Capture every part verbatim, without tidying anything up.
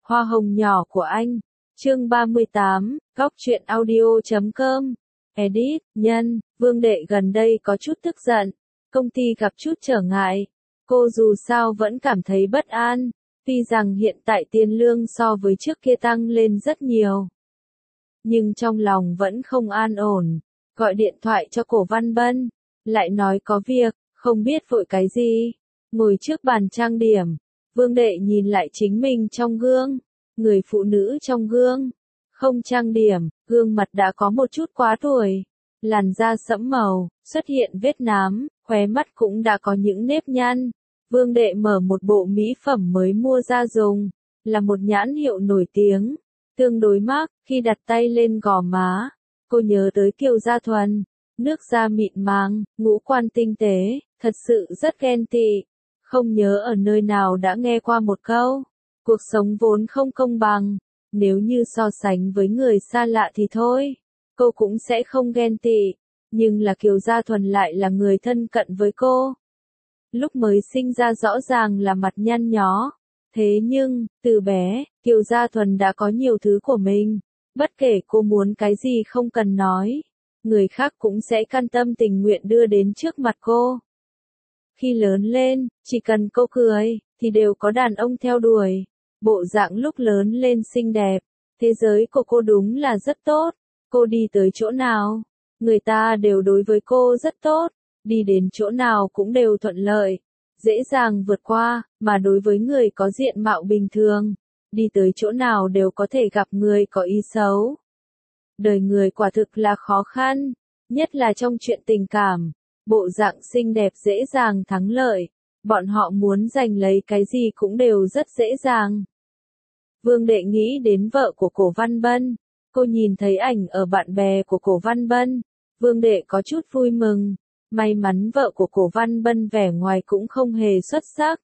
Hoa hồng nhỏ của anh. Chương ba mươi tám, góc truyện audio chấm com. Edit, nhân, Vương Đệ gần đây có chút tức giận. Công ty gặp chút trở ngại. Cô dù sao vẫn cảm thấy bất an. Tuy rằng hiện tại tiền lương so với trước kia tăng lên rất nhiều. Nhưng trong lòng vẫn không an ổn. Gọi điện thoại cho Cổ Văn Bân. Lại nói có việc, không biết vội cái gì. Ngồi trước bàn trang điểm. Vương Đệ nhìn lại chính mình trong gương. Người phụ nữ trong gương. Không trang điểm, gương mặt đã có một chút quá tuổi. Làn da sẫm màu, xuất hiện vết nám, khóe mắt cũng đã có những nếp nhăn. Vương Đệ mở một bộ mỹ phẩm mới mua ra dùng. Là một nhãn hiệu nổi tiếng. Tương đối mắc, khi đặt tay lên gò má. Cô nhớ tới Kiều Gia Thuần. Nước da mịn màng, ngũ quan tinh tế, thật sự rất ghen tị. Không nhớ ở nơi nào đã nghe qua một câu. Cuộc sống vốn không công bằng. Nếu như so sánh với người xa lạ thì thôi. Cô cũng sẽ không ghen tị. Nhưng là Kiều Gia Thuần lại là người thân cận với cô. Lúc mới sinh ra rõ ràng là mặt nhăn nhó. Thế nhưng, từ bé, Kiều Gia Thuần đã có nhiều thứ của mình. Bất kể cô muốn cái gì không cần nói. Người khác cũng sẽ can tâm tình nguyện đưa đến trước mặt cô. Khi lớn lên, chỉ cần cô cười, thì đều có đàn ông theo đuổi. Bộ dạng lúc lớn lên xinh đẹp. Thế giới của cô đúng là rất tốt. Cô đi tới chỗ nào, người ta đều đối với cô rất tốt. Đi đến chỗ nào cũng đều thuận lợi. Dễ dàng vượt qua, mà đối với người có diện mạo bình thường. Đi tới chỗ nào đều có thể gặp người có ý xấu. Đời người quả thực là khó khăn. Nhất là trong chuyện tình cảm. Bộ dạng xinh đẹp dễ dàng thắng lợi. Bọn họ muốn giành lấy cái gì cũng đều rất dễ dàng. Vương Đệ nghĩ đến vợ của Cổ Văn Bân. Cô nhìn thấy ảnh ở bạn bè của Cổ Văn Bân. Vương Đệ có chút vui mừng. May mắn vợ của Cổ Văn Bân vẻ ngoài cũng không hề xuất sắc.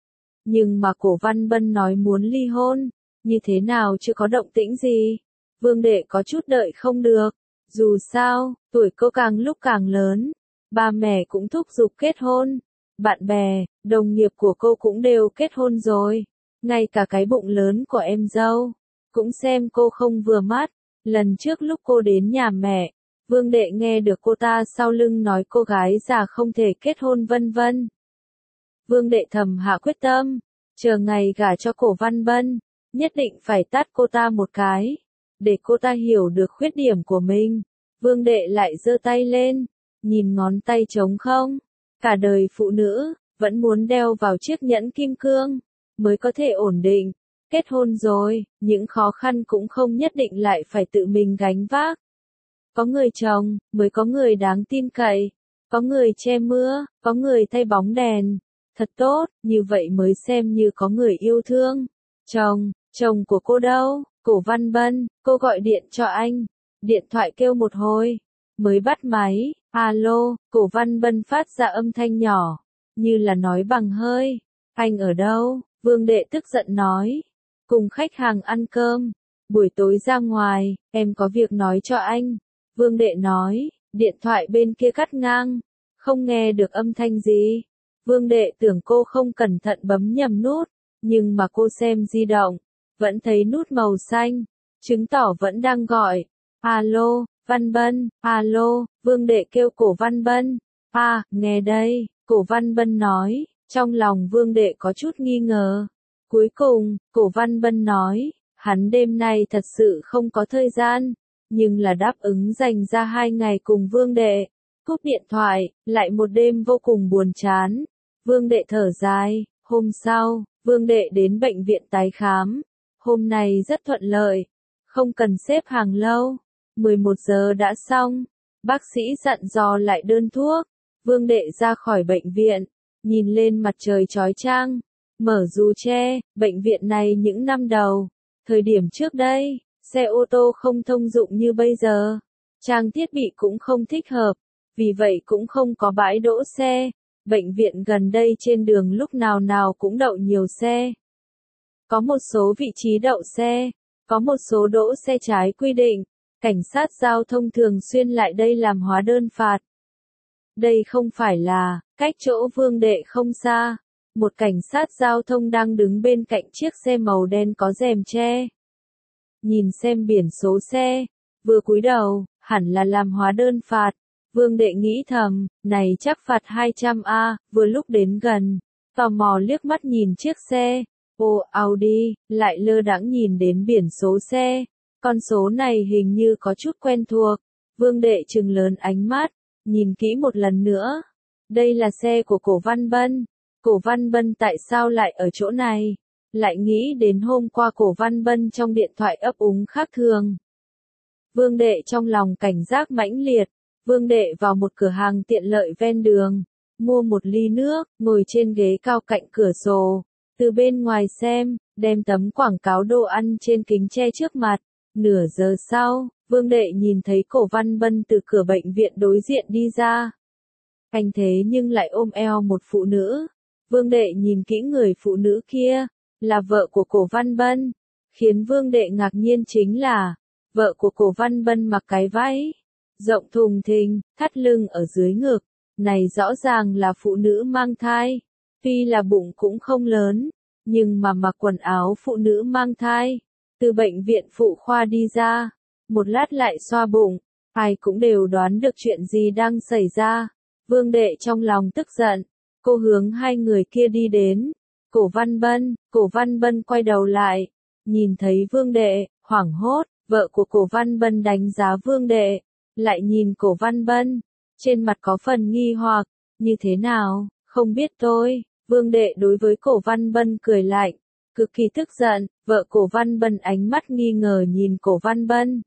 Nhưng mà Cổ Văn Bân nói muốn ly hôn. Như thế nào chưa có động tĩnh gì. Vương Đệ có chút đợi không được. Dù sao, tuổi cô càng lúc càng lớn. Ba mẹ cũng thúc giục kết hôn. Bạn bè, đồng nghiệp của cô cũng đều kết hôn rồi. Ngay cả cái bụng lớn của em dâu. Cũng xem cô không vừa mắt. Lần trước lúc cô đến nhà mẹ. Vương Đệ nghe được cô ta sau lưng nói cô gái già không thể kết hôn vân vân. Vương Đệ thầm hạ quyết tâm. Chờ ngày gả cho Cổ Văn Bân. Nhất định phải tát cô ta một cái. Để cô ta hiểu được khuyết điểm của mình. Vương Đệ lại giơ tay lên. Nhìn ngón tay trống không. Cả đời phụ nữ, vẫn muốn đeo vào chiếc nhẫn kim cương. Mới có thể ổn định. Kết hôn rồi, những khó khăn cũng không nhất định lại phải tự mình gánh vác. Có người chồng, mới có người đáng tin cậy. Có người che mưa, có người thay bóng đèn. Thật tốt, như vậy mới xem như có người yêu thương. Chồng, chồng của cô đâu? Cổ Văn Bân, cô gọi điện cho anh. Điện thoại kêu một hồi. Mới bắt máy, alo, Cổ Văn Bân phát ra âm thanh nhỏ. Như là nói bằng hơi. Anh ở đâu? Vương Đệ tức giận nói. Cùng khách hàng ăn cơm. Buổi tối ra ngoài, em có việc nói cho anh. Vương Đệ nói, điện thoại bên kia cắt ngang. Không nghe được âm thanh gì. Vương Đệ tưởng cô không cẩn thận bấm nhầm nút. Nhưng mà cô xem di động. Vẫn thấy nút màu xanh. Chứng tỏ vẫn đang gọi. Alo, Văn Bân, alo, Vương Đệ kêu Cổ Văn Bân. À, nghe đây, Cổ Văn Bân nói. Trong lòng Vương Đệ có chút nghi ngờ. Cuối cùng, Cổ Văn Bân nói, hắn đêm nay thật sự không có thời gian, nhưng là đáp ứng dành ra hai ngày cùng Vương Đệ. Cúp điện thoại, lại một đêm vô cùng buồn chán. Vương Đệ thở dài, hôm sau, Vương Đệ đến bệnh viện tái khám. Hôm nay rất thuận lợi, không cần xếp hàng lâu. mười một giờ đã xong, bác sĩ dặn dò lại đơn thuốc. Vương Đệ ra khỏi bệnh viện, nhìn lên mặt trời chói chang. Mở dù che, bệnh viện này những năm đầu, thời điểm trước đây, xe ô tô không thông dụng như bây giờ. Trang thiết bị cũng không thích hợp, vì vậy cũng không có bãi đỗ xe. Bệnh viện gần đây trên đường lúc nào nào cũng đậu nhiều xe. Có một số vị trí đậu xe, có một số đỗ xe trái quy định. Cảnh sát giao thông thường xuyên lại đây làm hóa đơn phạt. Đây không phải là, cách chỗ Vương Đệ không xa. một cảnh sát giao thông đang đứng bên cạnh chiếc xe màu đen có rèm che. Nhìn xem biển số xe, vừa cúi đầu, hẳn là làm hóa đơn phạt. Vương Đệ nghĩ thầm, này chắc phạt hai trăm a, vừa lúc đến gần, tò mò liếc mắt nhìn chiếc xe. Ô, Audi, lại lơ đãng nhìn đến biển số xe. Con số này hình như có chút quen thuộc. Vương Đệ trừng lớn ánh mắt, nhìn kỹ một lần nữa. Đây là xe của Cổ Văn Bân. Cổ Văn Bân tại sao lại ở chỗ này? Lại nghĩ đến hôm qua Cổ Văn Bân trong điện thoại ấp úng khác thường. Vương Đệ trong lòng cảnh giác mãnh liệt. Vương Đệ vào một cửa hàng tiện lợi ven đường, mua một ly nước, ngồi trên ghế cao cạnh cửa sổ, từ bên ngoài xem, đem tấm quảng cáo đồ ăn trên kính che trước mặt. Nửa giờ sau, Vương Đệ nhìn thấy Cổ Văn Bân từ cửa bệnh viện đối diện đi ra. Anh thế nhưng lại ôm eo một phụ nữ. Vương Đệ nhìn kỹ người phụ nữ kia, là vợ của Cổ Văn Bân. Khiến Vương Đệ ngạc nhiên chính là, vợ của Cổ Văn Bân mặc cái váy rộng thùng thình, thắt lưng ở dưới ngực. Này rõ ràng là phụ nữ mang thai. Tuy là bụng cũng không lớn, nhưng mà mặc quần áo phụ nữ mang thai. Từ bệnh viện phụ khoa đi ra, một lát lại xoa bụng. Ai cũng đều đoán được chuyện gì đang xảy ra. Vương Đệ trong lòng tức giận. Cô hướng hai người kia đi đến. Cổ Văn Bân, Cổ Văn Bân quay đầu lại. Nhìn thấy Vương Đệ, hoảng hốt, vợ của Cổ Văn Bân đánh giá Vương Đệ. Lại nhìn Cổ Văn Bân, trên mặt có phần nghi hoặc, như thế nào, không biết tôi. Vương Đệ đối với Cổ Văn Bân cười lạnh, cực kỳ tức giận. Vợ Cổ Văn Bân ánh mắt nghi ngờ nhìn Cổ Văn Bân.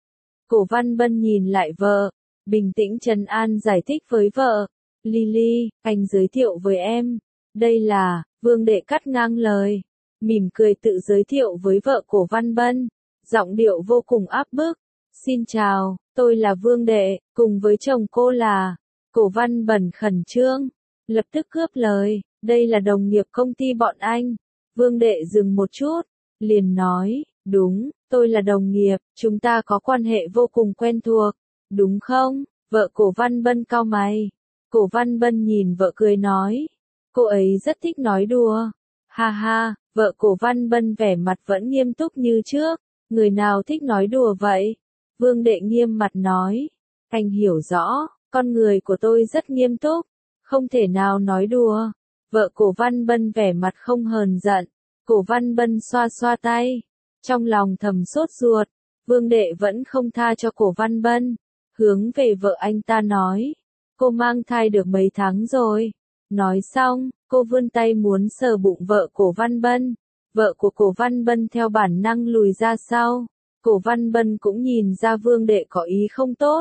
Cổ Văn Bân nhìn lại vợ, bình tĩnh trấn an giải thích với vợ. Lily, anh giới thiệu với em. Đây là, Vương Đệ cắt ngang lời, mỉm cười tự giới thiệu với vợ Cổ Văn Bân, giọng điệu vô cùng áp bức. Xin chào, tôi là Vương Đệ, cùng với chồng cô là. Cổ Văn Bân khẩn trương, lập tức cướp lời, đây là đồng nghiệp công ty bọn anh. Vương Đệ dừng một chút, liền nói, đúng, tôi là đồng nghiệp, chúng ta có quan hệ vô cùng quen thuộc, đúng không? Vợ Cổ Văn Bân cau mày. Cổ Văn Bân nhìn vợ cười nói, cô ấy rất thích nói đùa. Ha ha, vợ Cổ Văn Bân vẻ mặt vẫn nghiêm túc như trước, người nào thích nói đùa vậy? Vương Đệ nghiêm mặt nói, anh hiểu rõ, con người của tôi rất nghiêm túc, không thể nào nói đùa. Vợ Cổ Văn Bân vẻ mặt không hờn giận. Cổ Văn Bân xoa xoa tay, trong lòng thầm sốt ruột. Vương Đệ vẫn không tha cho Cổ Văn Bân, hướng về vợ anh ta nói, cô mang thai được mấy tháng rồi. Nói xong, cô vươn tay muốn sờ bụng vợ Cổ Văn Bân. Vợ của Cổ Văn Bân theo bản năng lùi ra sau. Cổ Văn Bân cũng nhìn ra Vương Đệ có ý không tốt.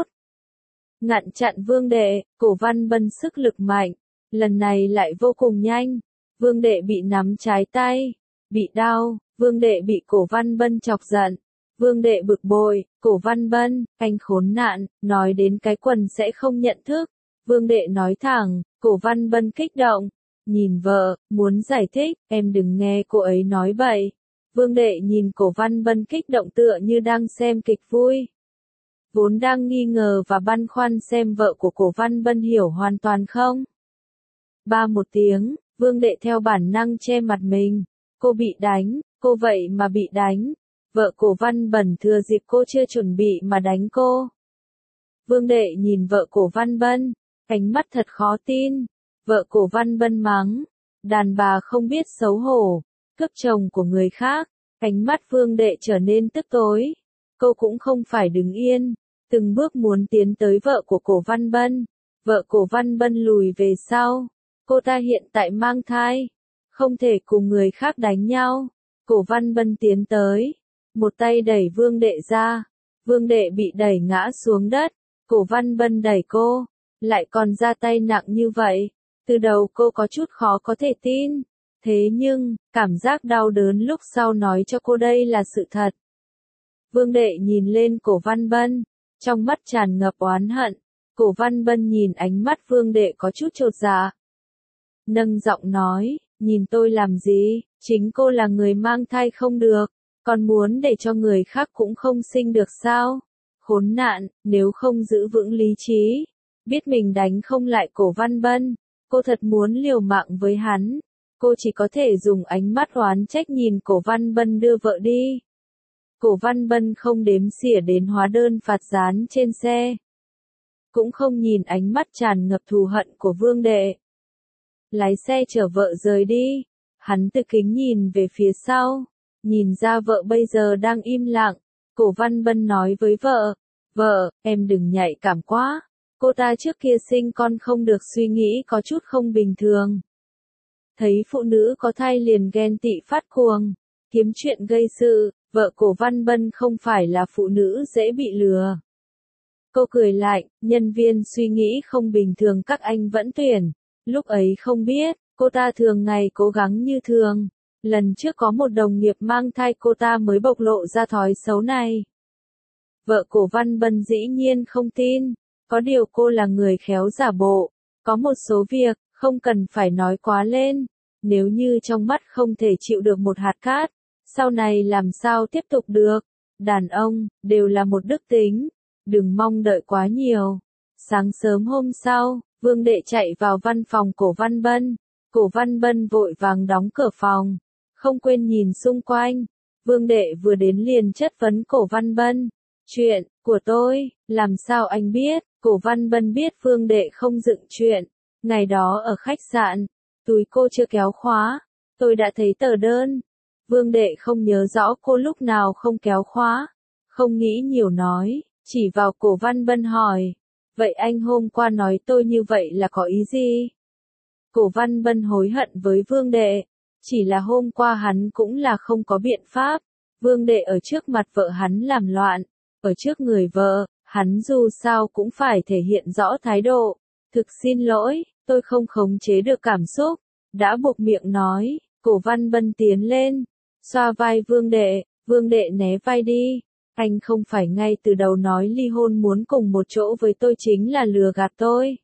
Ngăn chặn Vương Đệ, Cổ Văn Bân sức lực mạnh, lần này lại vô cùng nhanh. Vương Đệ bị nắm trái tay, bị đau. Vương Đệ bị Cổ Văn Bân chọc giận. Vương Đệ bực bội, Cổ Văn Bân, anh khốn nạn, nói đến cái quần sẽ không nhận thức. Vương Đệ nói thẳng. Cổ Văn Bân kích động, nhìn vợ, muốn giải thích, em đừng nghe cô ấy nói bậy. Vương Đệ nhìn Cổ Văn Bân kích động tựa như đang xem kịch vui. Vốn đang nghi ngờ và băn khoăn xem vợ của Cổ Văn Bân hiểu hoàn toàn không. Ba một tiếng, Vương Đệ theo bản năng che mặt mình. Cô bị đánh, cô vậy mà bị đánh. Vợ Cổ Văn Bân thừa dịp cô chưa chuẩn bị mà đánh cô. Vương Đệ nhìn vợ Cổ Văn Bân, ánh mắt thật khó tin. Vợ Cổ Văn Bân mắng, đàn bà không biết xấu hổ, cướp chồng của người khác. Ánh mắt Vương Đệ trở nên tức tối. Cô cũng không phải đứng yên, từng bước muốn tiến tới vợ của Cổ Văn Bân. Vợ Cổ Văn Bân lùi về sau. Cô ta hiện tại mang thai, không thể cùng người khác đánh nhau. Cổ Văn Bân tiến tới, một tay đẩy Vương Đệ ra. Vương Đệ bị đẩy ngã xuống đất. Cổ Văn Bân đẩy cô, lại còn ra tay nặng như vậy. Từ đầu cô có chút khó có thể tin. Thế nhưng, cảm giác đau đớn lúc sau nói cho cô đây là sự thật. Vương Đệ nhìn lên Cổ Văn Bân, trong mắt tràn ngập oán hận. Cổ Văn Bân nhìn ánh mắt Vương Đệ có chút chột dạ. Nâng giọng nói, nhìn tôi làm gì, chính cô là người mang thai không được, còn muốn để cho người khác cũng không sinh được sao? Khốn nạn, nếu không giữ vững lý trí, biết mình đánh không lại Cổ Văn Bân, cô thật muốn liều mạng với hắn. Cô chỉ có thể dùng ánh mắt oán trách nhìn Cổ Văn Bân đưa vợ đi. Cổ Văn Bân không đếm xỉa đến hóa đơn phạt dán trên xe. Cũng không nhìn ánh mắt tràn ngập thù hận của Vương Đệ. Lái xe chở vợ rời đi. Hắn từ kính nhìn về phía sau. Nhìn ra vợ bây giờ đang im lặng. Cổ Văn Bân nói với vợ. Vợ, em đừng nhạy cảm quá. Cô ta trước kia sinh con không được suy nghĩ có chút không bình thường. Thấy phụ nữ có thai liền ghen tị phát cuồng. Kiếm chuyện gây sự. Vợ Cổ Văn Bân không phải là phụ nữ dễ bị lừa. Cô cười lạnh, nhân viên suy nghĩ không bình thường các anh vẫn tuyển. Lúc ấy không biết, cô ta thường ngày cố gắng như thường. Lần trước có một đồng nghiệp mang thai cô ta mới bộc lộ ra thói xấu này. Vợ Cổ Văn Bân dĩ nhiên không tin. Có điều cô là người khéo giả bộ. Có một số việc, không cần phải nói quá lên. Nếu như trong mắt không thể chịu được một hạt cát, sau này làm sao tiếp tục được. Đàn ông, đều là một đức tính. Đừng mong đợi quá nhiều. Sáng sớm hôm sau, Vương Đệ chạy vào văn phòng Cổ Văn Bân. Cổ Văn Bân vội vàng đóng cửa phòng. Không quên nhìn xung quanh. Vương Đệ vừa đến liền chất vấn Cổ Văn Bân. Chuyện của tôi, làm sao anh biết? Cổ Văn Bân biết Vương Đệ không dựng chuyện. Ngày đó ở khách sạn, túi cô chưa kéo khóa. Tôi đã thấy tờ đơn. Vương Đệ không nhớ rõ cô lúc nào không kéo khóa. Không nghĩ nhiều nói, chỉ vào Cổ Văn Bân hỏi. Vậy anh hôm qua nói tôi như vậy là có ý gì? Cổ Văn Bân hối hận với Vương Đệ. Chỉ là hôm qua hắn cũng là không có biện pháp. Vương Đệ ở trước mặt vợ hắn làm loạn. Ở trước người vợ, hắn dù sao cũng phải thể hiện rõ thái độ. Thực xin lỗi, tôi không khống chế được cảm xúc. Đã buộc miệng nói, Cổ Văn Bân tiến lên. Xoa vai Vương Đệ, Vương Đệ né vai đi. Anh không phải ngay từ đầu nói ly hôn muốn cùng một chỗ với tôi chính là lừa gạt tôi.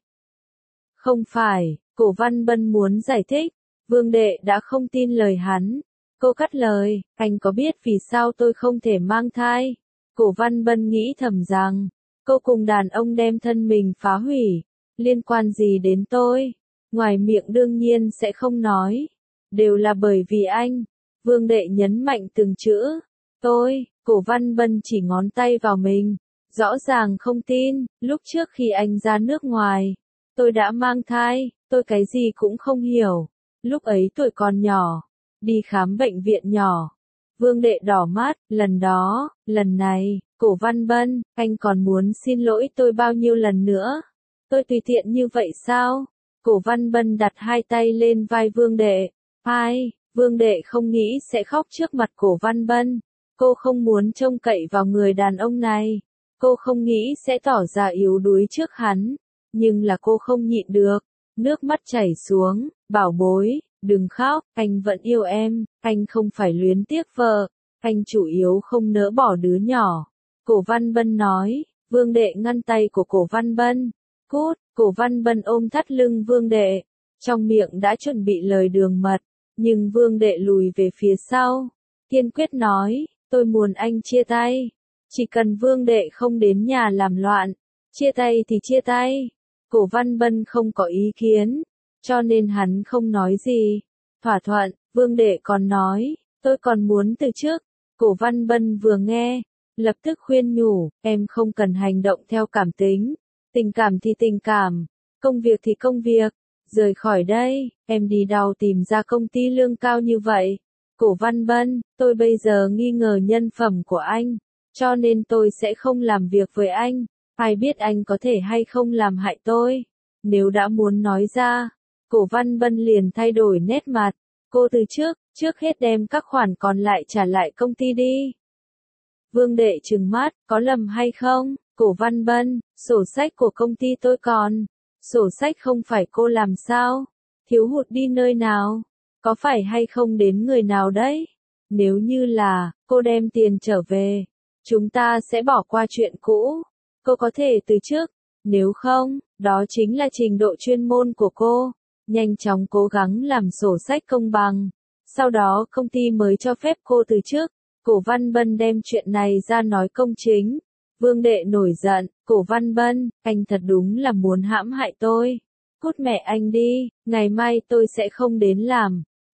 Không phải, Cổ Văn Bân muốn giải thích. Vương Đệ đã không tin lời hắn. Cô cắt lời, anh có biết vì sao tôi không thể mang thai? Cổ Văn Bân nghĩ thầm rằng, cô cùng đàn ông đem thân mình phá hủy. Liên quan gì đến tôi? Ngoài miệng đương nhiên sẽ không nói. Đều là bởi vì anh. Vương Đệ nhấn mạnh từng chữ. Tôi, Cổ Văn Bân chỉ ngón tay vào mình. Rõ ràng không tin, lúc trước khi anh ra nước ngoài. Tôi đã mang thai, tôi cái gì cũng không hiểu. Lúc ấy tuổi còn nhỏ. Đi khám bệnh viện nhỏ. Vương Đệ đỏ mắt, lần đó, lần này, Cổ Văn Bân, anh còn muốn xin lỗi tôi bao nhiêu lần nữa? Tôi tùy tiện như vậy sao? Cổ Văn Bân đặt hai tay lên vai Vương Đệ. Ai? Vương Đệ không nghĩ sẽ khóc trước mặt Cổ Văn Bân. Cô không muốn trông cậy vào người đàn ông này. Cô không nghĩ sẽ tỏ ra yếu đuối trước hắn. Nhưng là cô không nhịn được. Nước mắt chảy xuống, bảo bối, đừng khóc, anh vẫn yêu em, anh không phải luyến tiếc vợ, anh chủ yếu không nỡ bỏ đứa nhỏ. Cổ Văn Bân nói, Vương Đệ ngăn tay của Cổ Văn Bân. Cút, Cổ Văn Bân ôm thắt lưng Vương Đệ. Trong miệng đã chuẩn bị lời đường mật, nhưng Vương Đệ lùi về phía sau. Kiên quyết nói, tôi muốn anh chia tay. Chỉ cần Vương Đệ không đến nhà làm loạn, chia tay thì chia tay. Cổ Văn Bân không có ý kiến, cho nên hắn không nói gì. Thỏa thuận, Vương Đệ còn nói, tôi còn muốn từ trước. Cổ Văn Bân vừa nghe, lập tức khuyên nhủ, em không cần hành động theo cảm tính. Tình cảm thì tình cảm, công việc thì công việc. Rời khỏi đây, em đi đâu tìm ra công ty lương cao như vậy? Cổ Văn Bân, tôi bây giờ nghi ngờ nhân phẩm của anh, cho nên tôi sẽ không làm việc với anh. Ai biết anh có thể hay không làm hại tôi? Nếu đã muốn nói ra, Cổ Văn Bân liền thay đổi nét mặt. Cô từ trước, trước hết đem các khoản còn lại trả lại công ty đi. Vương Đệ trừng mắt, có lầm hay không? Cổ Văn Bân, sổ sách của công ty tôi còn. Sổ sách không phải cô làm sao? Thiếu hụt đi nơi nào? Có phải hay không đến người nào đấy? Nếu như là, cô đem tiền trở về, chúng ta sẽ bỏ qua chuyện cũ. Cô có thể từ trước. Nếu không, đó chính là trình độ chuyên môn của cô. Nhanh chóng cố gắng làm sổ sách công bằng. Sau đó công ty mới cho phép cô từ trước. Cổ Văn Bân đem chuyện này ra nói công chính. Vương Đệ nổi giận, Cổ Văn Bân, anh thật đúng là muốn hãm hại tôi. Cút mẹ anh đi, ngày mai tôi sẽ không đến làm.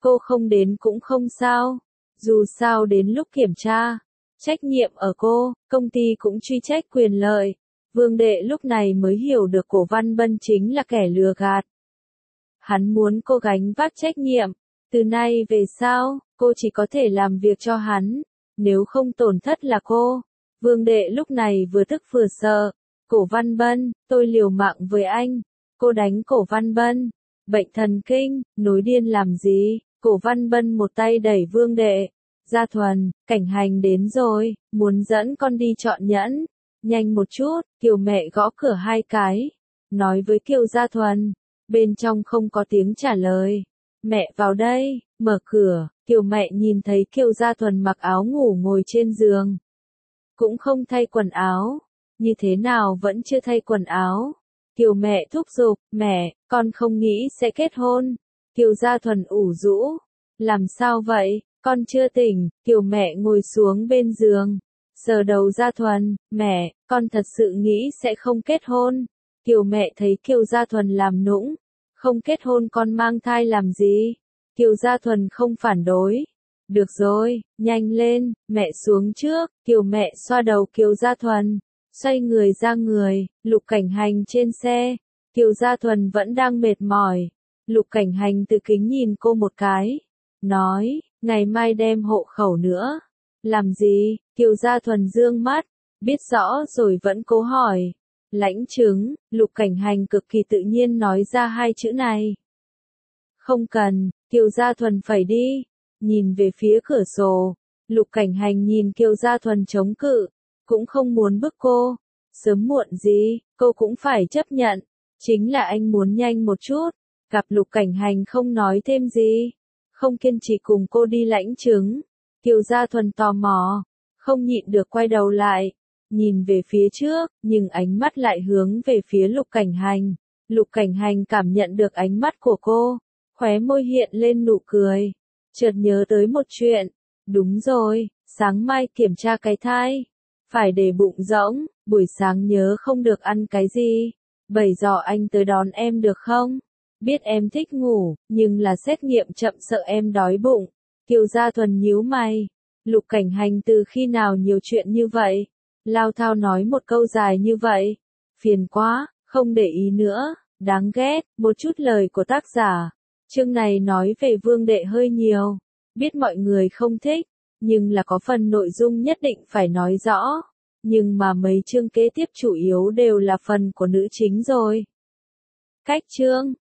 cô không đến cũng không sao. Dù sao đến lúc kiểm tra, trách nhiệm ở cô, công ty cũng truy trách quyền lợi. Vương Đệ lúc này mới hiểu được Cổ Văn Bân chính là kẻ lừa gạt. Hắn muốn cô gánh vác trách nhiệm. Từ nay về sau, cô chỉ có thể làm việc cho hắn. Nếu không tổn thất là cô. Vương Đệ lúc này vừa tức vừa sợ. Cổ Văn Bân, tôi liều mạng với anh. Cô đánh Cổ Văn Bân. Bệnh thần kinh, nối điên làm gì? Cổ Văn Bân một tay đẩy Vương Đệ. Gia Thuần, Cảnh Hành đến rồi, muốn dẫn con đi chọn nhẫn. Nhanh một chút, Kiều mẹ gõ cửa hai cái. Nói với Kiều Gia Thuần. Bên trong không có tiếng trả lời. Mẹ vào đây, mở cửa. Kiều mẹ nhìn thấy Kiều Gia Thuần mặc áo ngủ ngồi trên giường. Cũng không thay quần áo. Như thế nào vẫn chưa thay quần áo. Kiều mẹ thúc giục, mẹ, con không nghĩ sẽ kết hôn. Kiều Gia Thuần ủ rũ. Làm sao vậy, con chưa tỉnh. Kiều mẹ ngồi xuống bên giường. Sờ đầu Gia Thuần, mẹ, con thật sự nghĩ sẽ không kết hôn. Kiều mẹ thấy Kiều Gia Thuần làm nũng. Không kết hôn con mang thai làm gì? Kiều Gia Thuần không phản đối. Được rồi, nhanh lên, mẹ xuống trước. Kiều mẹ xoa đầu Kiều Gia Thuần. Xoay người ra người, Lục Cảnh Hành trên xe. Kiều Gia Thuần vẫn đang mệt mỏi. Lục Cảnh Hành từ kính nhìn cô một cái. Nói, ngày mai đem hộ khẩu nữa. Làm gì? Kiều Gia Thuần dương mắt. Biết rõ rồi vẫn cố hỏi. Lãnh chứng, Lục Cảnh Hành cực kỳ tự nhiên nói ra hai chữ này. Không cần, Kiều Gia Thuần phải đi. Nhìn về phía cửa sổ. Lục Cảnh Hành nhìn Kiều Gia Thuần chống cự. Cũng không muốn bức cô. Sớm muộn gì, cô cũng phải chấp nhận. Chính là anh muốn nhanh một chút. Gặp Lục Cảnh Hành không nói thêm gì. Không kiên trì cùng cô đi lãnh chứng. Kiều Gia Thuần tò mò. Không nhịn được quay đầu lại. Nhìn về phía trước, nhưng ánh mắt lại hướng về phía Lục Cảnh Hành. Lục Cảnh Hành cảm nhận được ánh mắt của cô. Khóe môi hiện lên nụ cười. Chợt nhớ tới một chuyện. Đúng rồi, sáng mai kiểm tra cái thai. Phải để bụng rỗng, buổi sáng nhớ không được ăn cái gì. Bảy giờ anh tới đón em được không? Biết em thích ngủ, nhưng là xét nghiệm chậm sợ em đói bụng. Kiều Gia Thuần nhíu mày. Lục Cảnh Hành từ khi nào nhiều chuyện như vậy? Lao thao nói một câu dài như vậy. Phiền quá, không để ý nữa. Đáng ghét, một chút lời của tác giả. Chương này nói về Vương Đệ hơi nhiều. Biết mọi người không thích, nhưng là có phần nội dung nhất định phải nói rõ. Nhưng mà mấy chương kế tiếp chủ yếu đều là phần của nữ chính rồi. Cách chương